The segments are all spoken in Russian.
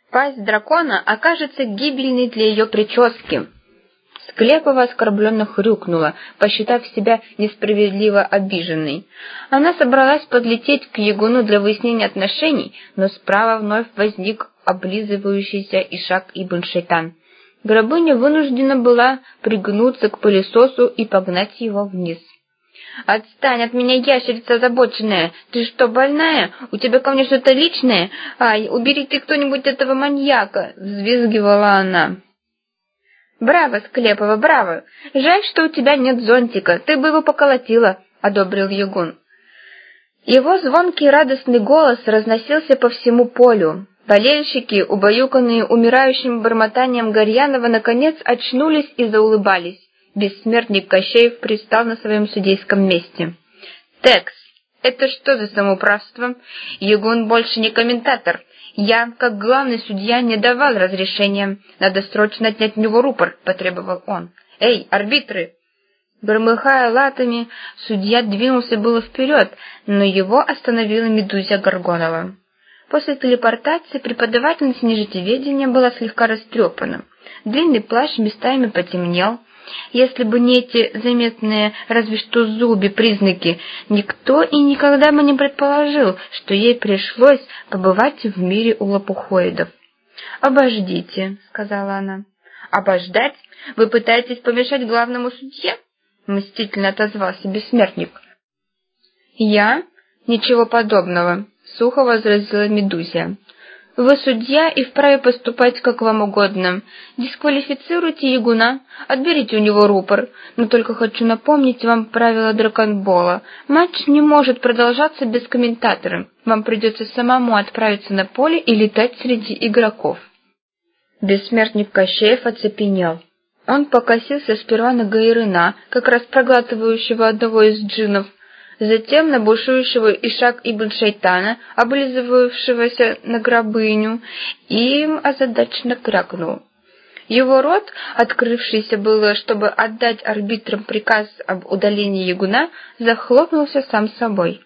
Пасть дракона окажется гибельной для ее прически. Склепова оскорбленно хрюкнула, посчитав себя несправедливо обиженной. Она собралась подлететь к Ягуну для выяснения отношений, но справа вновь возник облизывающийся Ишак ибн Шайтан. Грабыня вынуждена была пригнуться к пылесосу и погнать его вниз. «Отстань от меня, ящерица озабоченная! Ты что, больная? У тебя ко мне что-то личное? Ай, уберите кто-нибудь этого маньяка!» — взвизгивала она. «Браво, Склепова, браво! Жаль, что у тебя нет зонтика, ты бы его поколотила», — одобрил Ягун. Его звонкий радостный голос разносился по всему полю. Болельщики, убаюканные умирающим бормотанием Горьянова, наконец очнулись и заулыбались. Бессмертник Кощеев пристал на своем судейском месте. «Текс, это что за самоуправство? Ягун больше не комментатор. Я, как главный судья, не давал разрешения. Надо срочно отнять у него рупор», — потребовал он. «Эй, арбитры!» Громыхая латами, судья двинулся было вперед, но его остановила Медузя Горгонова. После телепортации преподавательница нежитеведения была слегка растрепана. Длинный плащ местами потемнел. Если бы не эти заметные разве что зубы признаки, никто и никогда бы не предположил, что ей пришлось побывать в мире у лопухоидов. «Обождите», — сказала она. «Обождать? Вы пытаетесь помешать главному судье?» — мстительно отозвался бессмертник. «Я? Ничего подобного», — сухо возразила Медузия. «Вы судья и вправе поступать как вам угодно. Дисквалифицируйте Ягуна, отберите у него рупор. Но только хочу напомнить вам правила драконбола. Матч не может продолжаться без комментатора. Вам придется самому отправиться на поле и летать среди игроков». Бессмертник Кощеев оцепенел. Он покосился сперва на Гайрына, как раз проглатывающего одного из джиннов, затем на бушующего Ишак ибн Шайтана, облизывавшегося на грабыню, и им озадаченно крякнул. Его рот, открывшийся было, чтобы отдать арбитрам приказ об удалении Ягуна, захлопнулся сам собой.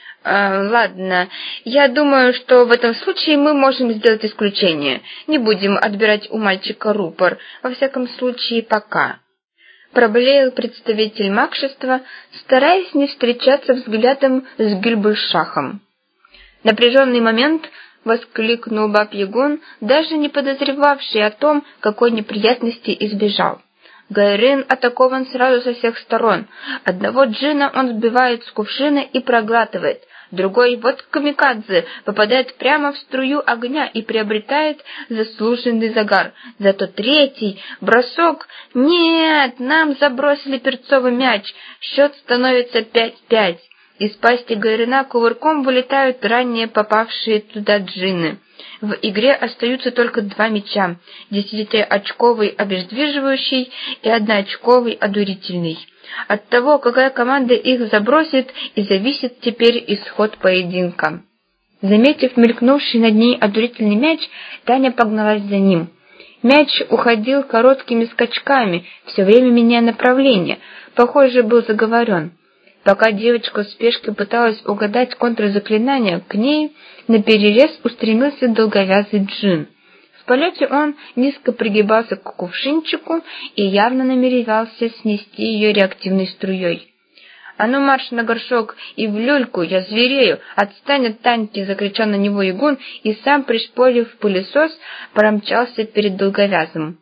«Ладно, я думаю, что в этом случае мы можем сделать исключение. Не будем отбирать у мальчика рупор, во всяком случае пока», — проблеял представитель магшества, стараясь не встречаться взглядом с Гюльбуль-Шахом. «Напряженный момент», — воскликнул Баб-Ягун, даже не подозревавший о том, какой неприятности избежал. Гайрын атакован сразу со всех сторон. Одного джина он сбивает с кувшина и проглатывает. Другой, вот камикадзе, попадает прямо в струю огня и приобретает заслуженный загар. Зато третий бросок... Нет, нам забросили перцовый мяч. Счет становится 5-5. Из пасти Гайрына кувырком вылетают ранее попавшие туда джинны. В игре остаются только 2 мяча: 10-очковый обездвиживающий и 1-очковый одурительный. От того, какая команда их забросит, и зависит теперь исход поединка. Заметив мелькнувший над ней одурительный мяч, Таня погналась за ним. Мяч уходил короткими скачками, все время меняя направление, похоже, был заговорен. Пока девочка в спешке пыталась угадать контрзаклинание, к ней наперерез устремился долговязый джин. В полете он низко пригибался к кувшинчику и явно намеревался снести ее реактивной струей. «А ну марш на горшок и в люльку, я зверею! Отстань от Таньки!» — закричал на него Ягун и сам, пришпорив пылесос, промчался перед долговязым.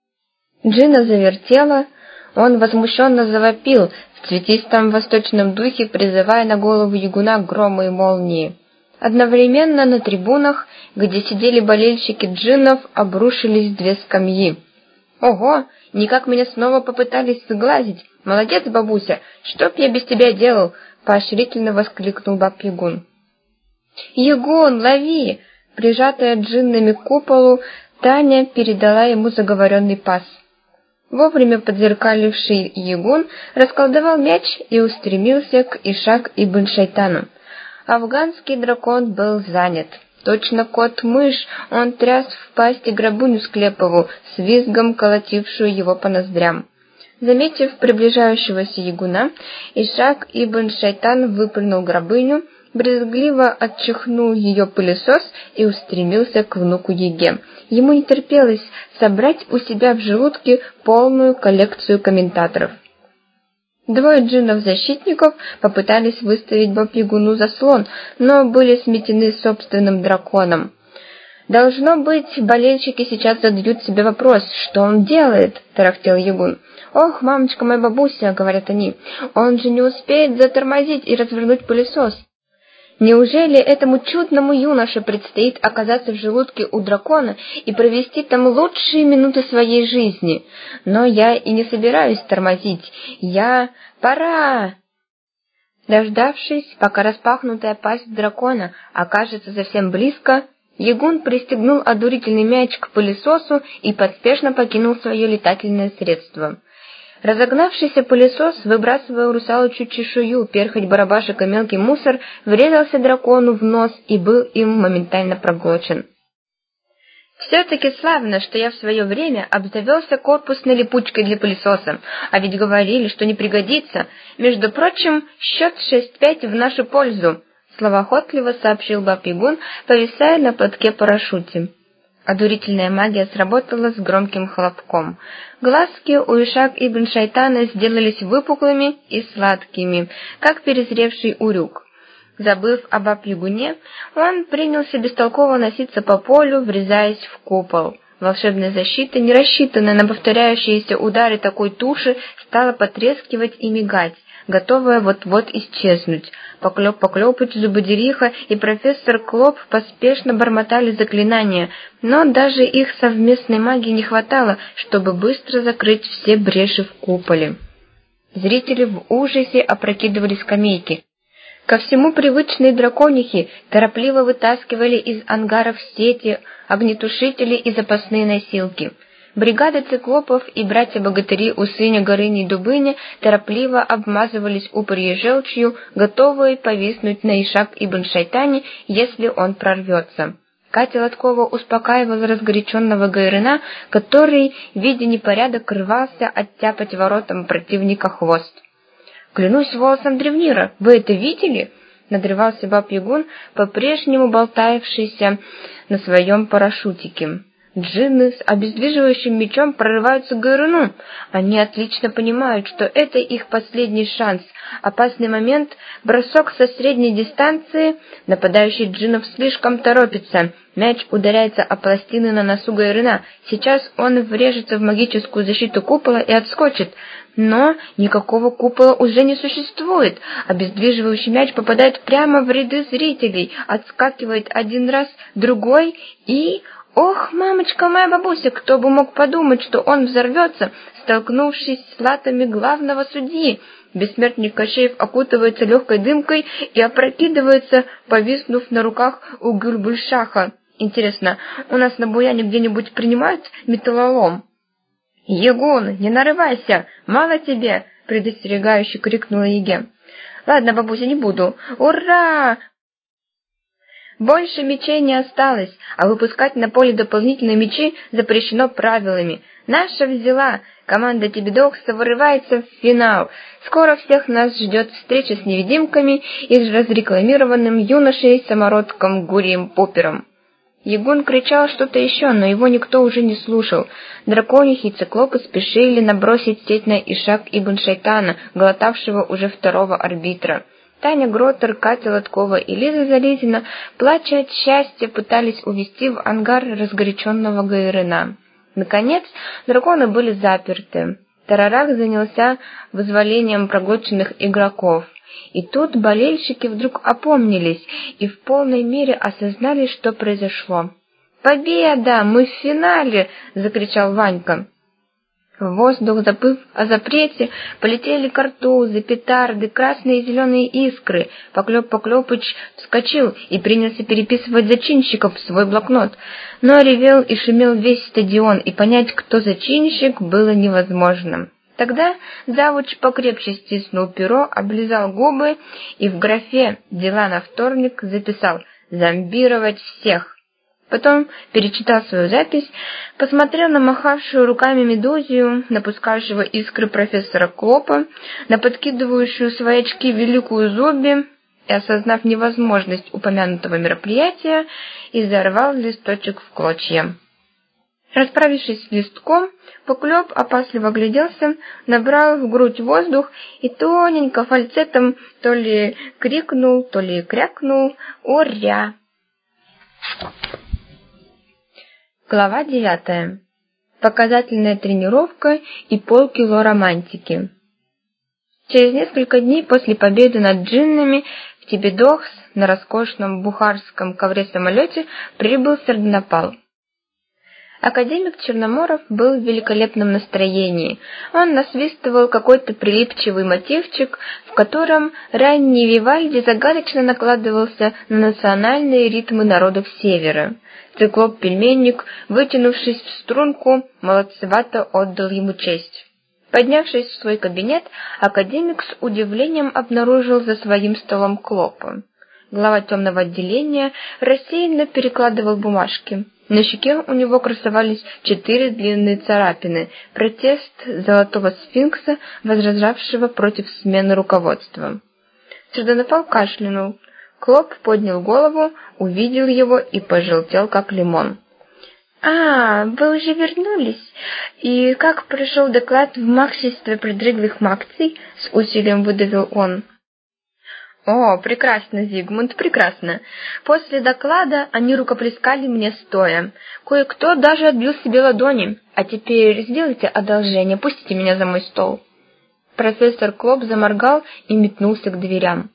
Джина завертела, он возмущенно завопил в цветистом восточном духе, призывая на голову Ягуна громы и молнии. Одновременно на трибунах, где сидели болельщики джиннов, обрушились 2 скамьи. «Ого! Никак меня снова попытались сглазить! Молодец, бабуся! Что б я без тебя делал?» — поощрительно воскликнул Баб-Ягун. «Ягун, лови!» Прижатая джиннами к куполу, Таня передала ему заговоренный пас. Вовремя подзеркаливший Ягун расколдовал мяч и устремился к Ишак ибн Шайтану. Афганский дракон был занят. Точно кот-мышь, он тряс в пасти Грабыню Склепову, с визгом колотившую его по ноздрям. Заметив приближающегося Ягуна, Ишак ибн Шайтан выпрыгнул Грабыню брезгливо отчихнул ее пылесос и устремился к внуку Еге. Ему не терпелось собрать у себя в желудке полную коллекцию комментаторов. Двое джиннов-защитников попытались выставить Баб-Ягуну заслон, но были сметены собственным драконом. «Должно быть, болельщики сейчас задают себе вопрос, что он делает?» – тарахтел Ягун. «Ох, мамочка моя бабуся», – говорят они, – «он же не успеет затормозить и развернуть пылесос». Неужели этому чудному юноше предстоит оказаться в желудке у дракона и провести там лучшие минуты своей жизни? Но я и не собираюсь тормозить. Пора! Дождавшись, пока распахнутая пасть дракона окажется совсем близко, Ягун пристегнул одурительный мяч к пылесосу и поспешно покинул свое летательное средство. Разогнавшийся пылесос, выбрасывая русалочью чешую, перхоть барабашек и мелкий мусор, врезался дракону в нос и был им моментально проглочен. «Все-таки славно, что я в свое время обзавелся корпусной липучкой для пылесоса, а ведь говорили, что не пригодится. Между прочим, счет 6-5 в нашу пользу», — словоохотливо сообщил Баб-Ягун, повисая на платке парашюте. Одурительная магия сработала с громким хлопком. Глазки у Ишак ибн Шайтана сделались выпуклыми и сладкими, как перезревший урюк. Забыв о Баб-Ягуне, он принялся бестолково носиться по полю, врезаясь в купол. Волшебная защита, не рассчитанная на повторяющиеся удары такой туши, стала потрескивать и мигать, готовая вот-вот исчезнуть. Поклёп-Поклёпыч, Зубодериха и профессор Клоп поспешно бормотали заклинания, но даже их совместной магии не хватало, чтобы быстро закрыть все бреши в куполе. Зрители в ужасе опрокидывали скамейки. Ко всему привычные драконихи торопливо вытаскивали из ангаров сети, огнетушители и запасные носилки. Бригада циклопов и братья-богатыри Усыня, Горыня и Дубыня торопливо обмазывались упырьей желчью, готовые повиснуть на Ишак ибн Шайтане, если он прорвется. Катя Лоткова успокаивала разгоряченного Гайрына, который, видя непорядок, рвался оттяпать воротам противника хвост. «Клянусь волосом древнира, вы это видели?» — надрывался Баб-Ягун, по-прежнему болтаявшийся на своем парашютике. «Джинны с обездвиживающим мечом прорываются к Гайруну. Они отлично понимают, что это их последний шанс. Опасный момент, бросок со средней дистанции, нападающий джиннов слишком торопится. Мяч ударяется о пластины на носу Гайруна. Сейчас он врежется в магическую защиту купола и отскочит. Но никакого купола уже не существует. Обездвиживающий мяч попадает прямо в ряды зрителей, отскакивает один раз, другой и... Ох, мамочка моя бабуся, кто бы мог подумать, что он взорвется, столкнувшись с латами главного судьи. Бессмертник Кощеев окутывается легкой дымкой и опрокидывается, повиснув на руках у Гюльбульшаха. Интересно, у нас на Буяне где-нибудь принимают металлолом? «Ягун, не нарывайся! Мало тебе!» — предостерегающе крикнула Еге. «Ладно, бабуся, не буду. Ура!» Больше мечей не осталось, а выпускать на поле дополнительные мечи запрещено правилами. Наша взяла. Команда Тибидокса вырывается в финал. Скоро всех нас ждет встреча с невидимками и с разрекламированным юношей-самородком Гурием Попером. Ягун кричал что-то еще, но его никто уже не слушал. Драконихи и циклопы спешили набросить сеть на Ишак ибн Шайтана, глотавшего уже второго арбитра. Таня Гроттер, Катя Лоткова и Лиза Зализина, плача от счастья, пытались увести в ангар разгоряченного Гайрына. Наконец, драконы были заперты. Тарарах занялся вызволением проглоченных игроков. И тут болельщики вдруг опомнились и в полной мере осознали, что произошло. «Победа! Мы в финале!» — закричал Ванька. В воздух, забыв о запрете, полетели картузы, петарды, красные и зеленые искры. Поклёп-Поклёпыч вскочил и принялся переписывать зачинщиков в свой блокнот. Но ревел и шумел весь стадион, и понять, кто зачинщик, было невозможно. Тогда завуч покрепче стиснул перо, облизал губы и в графе «Дела на вторник» записал «Зомбировать всех». Потом перечитал свою запись, посмотрел на махавшую руками Медузию, напускающего искры профессора Клопа, на подкидывающую свои очки великую Зубби и, осознав невозможность упомянутого мероприятия, изорвал листочек в клочья. Расправившись с листком, Поклёп опасливо огляделся, набрал в грудь воздух и тоненько фальцетом то ли крикнул, то ли крякнул «Уря!». Глава 9. Показательная тренировка и полкило романтики. Через несколько дней после победы над джиннами в Тебедохс на роскошном бухарском ковре-самолете прибыл Сардонапал. Академик Черноморов был в великолепном настроении. Он насвистывал какой-то прилипчивый мотивчик, в котором ранний Вивальди загадочно накладывался на национальные ритмы народов Севера. Циклоп-пельменник, вытянувшись в струнку, молодцевато отдал ему честь. Поднявшись в свой кабинет, академик с удивлением обнаружил за своим столом Клопа. Глава темного отделения рассеянно перекладывал бумажки. На щеке у него красовались 4 длинные царапины, протест золотого сфинкса, возражавшего против смены руководства. Сардонапал кашлянул. Клоп поднял голову, увидел его и пожелтел, как лимон. «А, вы уже вернулись? И как прошел доклад в Макшестве продрыглых макций?» — с усилием выдавил он. «О, прекрасно, Зигмунд, прекрасно. После доклада они рукоплескали мне стоя. Кое-кто даже отбил себе ладони. А теперь сделайте одолжение, пустите меня за мой стол». Профессор Клоп заморгал и метнулся к дверям.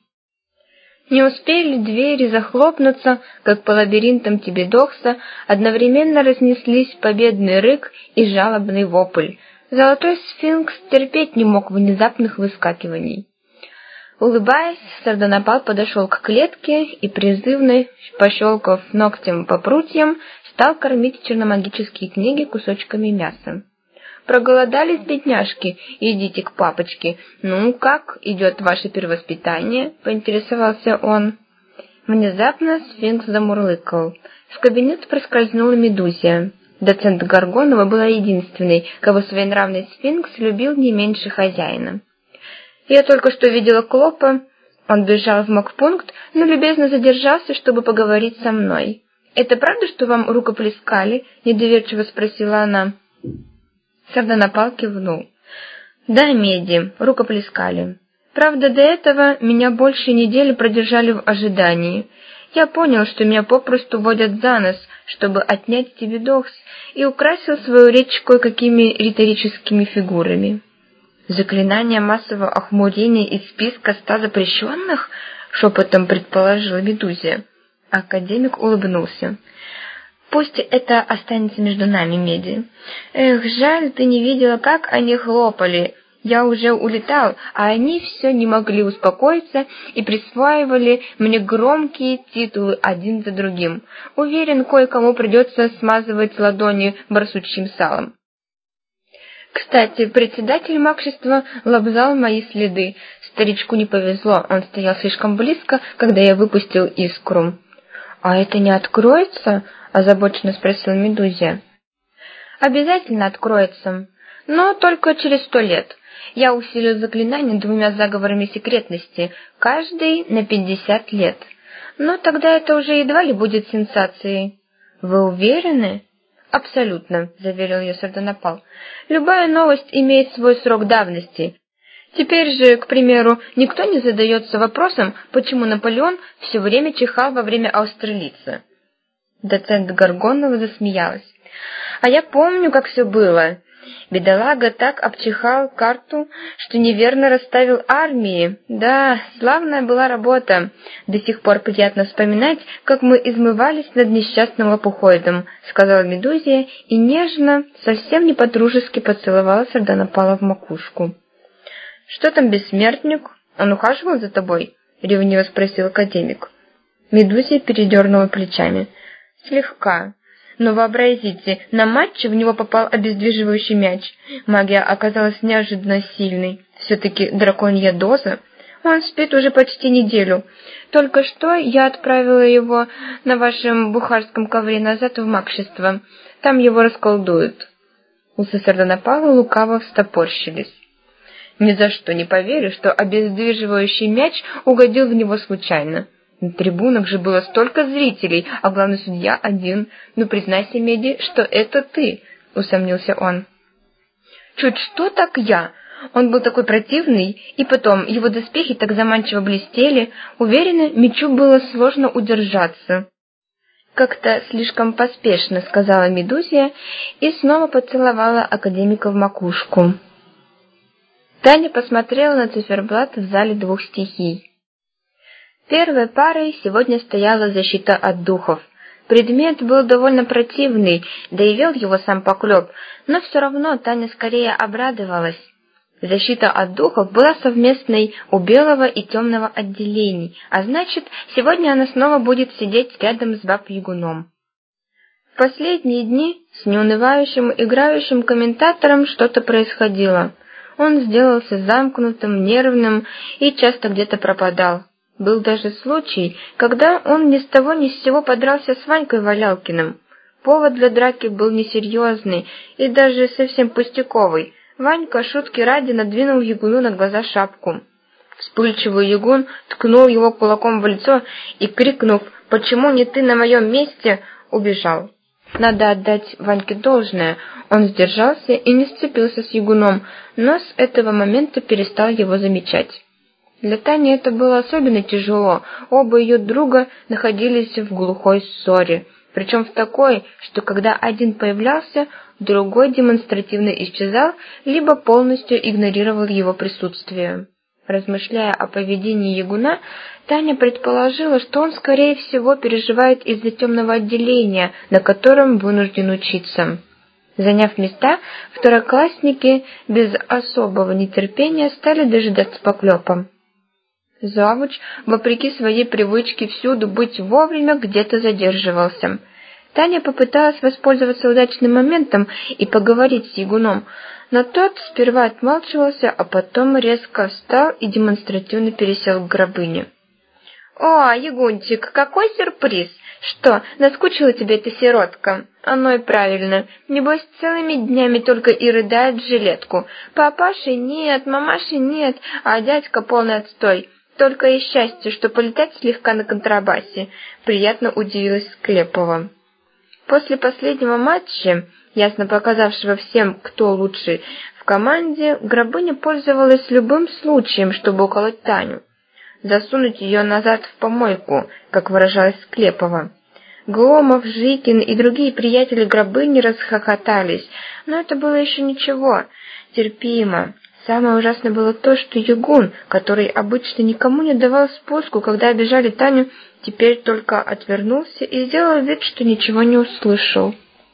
Не успели двери захлопнуться, как по лабиринтам Тебедохса одновременно разнеслись победный рык и жалобный вопль. Золотой сфинкс терпеть не мог внезапных выскакиваний. Улыбаясь, Сардонапал подошел к клетке и, призывно пощелкав ногтем по прутьям, стал кормить черномагические книги кусочками мяса. «Проголодались, бедняжки? Идите к папочке. Ну, как идет ваше перевоспитание?» — поинтересовался он. Внезапно сфинкс замурлыкал. В кабинет проскользнула Медузия. Доцент Горгонова была единственной, кого своенравный сфинкс любил не меньше хозяина. «Я только что видела Клопа. Он бежал в мокпункт, но любезно задержался, чтобы поговорить со мной. Это правда, что вам рукоплескали?» — недоверчиво спросила она. Сардонапал кивнул. «Да, Меди, рукоплескали. Правда, до этого меня больше недели продержали в ожидании. Я понял, что меня попросту водят за нос, чтобы отнять Тебедохс, и украсил свою речь кое-какими риторическими фигурами». «Заклинание массового охмурения из списка 100 запрещенных?» — шепотом предположила Медузия. Академик улыбнулся. «Пусть это останется между нами, Меди. Эх, жаль, ты не видела, как они хлопали. Я уже улетал, а они все не могли успокоиться и присваивали мне громкие титулы один за другим. Уверен, кое-кому придется смазывать ладони барсучьим салом. Кстати, председатель Макшества лобзал мои следы. Старичку не повезло, он стоял слишком близко, когда я выпустил искру». «А это не откроется?» — озабоченно спросила Медузия. «Обязательно откроется, но только через 100 лет. Я усилил заклинание 2 заговорами секретности, каждый на 50 лет. Но тогда это уже едва ли будет сенсацией». «Вы уверены?» «Абсолютно», — заверил ее Сардонапал. «Любая новость имеет свой срок давности. Теперь же, к примеру, никто не задается вопросом, почему Наполеон все время чихал во время Аустерлица». Доцент Горгонова засмеялась. «А я помню, как все было. Бедолага так обчихал карту, что неверно расставил армии. Да, славная была работа. До сих пор приятно вспоминать, как мы измывались над несчастным лопухоидом», — сказала Медузия и нежно, совсем не по-дружески поцеловала Сардонапала в макушку. «Что там бессмертник? Он ухаживал за тобой?» — ревниво спросил академик. Медузия передернула плечами. «Слегка. Но вообразите, на матче в него попал обездвиживающий мяч. Магия оказалась неожиданно сильной. Все-таки драконья доза. Он спит уже почти неделю. Только что я отправила его на вашем бухарском ковре назад в Макшество. Там его расколдуют». Усы Сардонапала лукаво встопорщились. Ни за что не поверю, что обездвиживающий мяч угодил в него случайно. На трибунах же было столько зрителей, а главный судья один. Ну, признайся, Меди, что это ты, усомнился он. Чуть что, так я. Он был такой противный, и потом его доспехи так заманчиво блестели. Уверена, мячу было сложно удержаться. Как-то слишком поспешно, сказала Медузия и снова поцеловала академика в макушку. Таня посмотрела на циферблат в зале двух стихий. Первой парой сегодня стояла защита от духов. Предмет был довольно противный, да и вел его сам Поклёп, но все равно Таня скорее обрадовалась. Защита от духов была совместной у белого и темного отделений, а значит, сегодня она снова будет сидеть рядом с Баб-Ягуном. В последние дни с неунывающим играющим комментатором что-то происходило. Он сделался замкнутым, нервным и часто где-то пропадал. Был даже случай, когда он ни с того ни с сего подрался с Ванькой Валялкиным. Повод для драки был несерьезный и даже совсем пустяковый. Ванька шутки ради надвинул Ягуну на глаза шапку. Вспыльчивый Ягун ткнул его кулаком в лицо и, крикнув «Почему не ты на моем месте?», убежал. Надо отдать Ваньке должное, он сдержался и не сцепился с Ягуном, но с этого момента перестал его замечать. Для Тани это было особенно тяжело, оба ее друга находились в глухой ссоре, причем в такой, что когда один появлялся, другой демонстративно исчезал, либо полностью игнорировал его присутствие. Размышляя о поведении Ягуна, Таня предположила, что он, скорее всего, переживает из-за темного отделения, на котором вынужден учиться. Заняв места, второклассники без особого нетерпения стали дожидаться Поклёпа. Завуч, вопреки своей привычке всюду быть вовремя, где-то задерживался. Таня попыталась воспользоваться удачным моментом и поговорить с Ягуном, но тот сперва отмалчивался, а потом резко встал и демонстративно пересел к Гробыне. «О, Ягунчик, какой сюрприз! Что, наскучила тебе эта сиротка? Оно и правильно. Небось, целыми днями только и рыдает в жилетку. Папаши нет, мамаши нет, а дядька полный отстой. Только и счастье, что полетать слегка на контрабасе», — приятно удивилась Склепова. После последнего матча, ясно показавшего всем, кто лучший в команде, Гробыня пользовалась любым случаем, чтобы уколоть Таню. Засунуть ее назад в помойку, как выражалась Склепова. Гломов, Жикин и другие приятели Гробыни расхохотались, но это было еще ничего, терпимо. Самое ужасное было то, что Ягун, который обычно никому не давал спуску, когда обижали Таню, теперь только отвернулся и сделал вид, что ничего не услышал.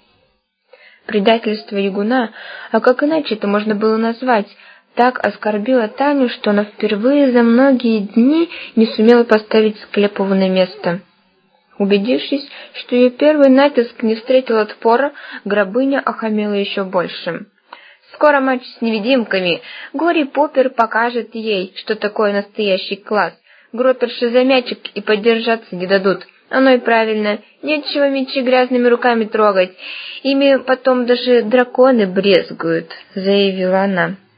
Предательство Ягуна, а как иначе это можно было назвать, так оскорбило Таню, что она впервые за многие дни не сумела поставить Склепову на место. Убедившись, что ее первый натиск не встретил отпора, Гробыня охамела еще больше. «Скоро матч с невидимками. Гори Поппер покажет ей, что такое настоящий класс. Гроперши за мячик и поддержаться не дадут. Оно и правильно. Нечего мячи грязными руками трогать. Ими потом даже драконы брезгуют», — заявила она.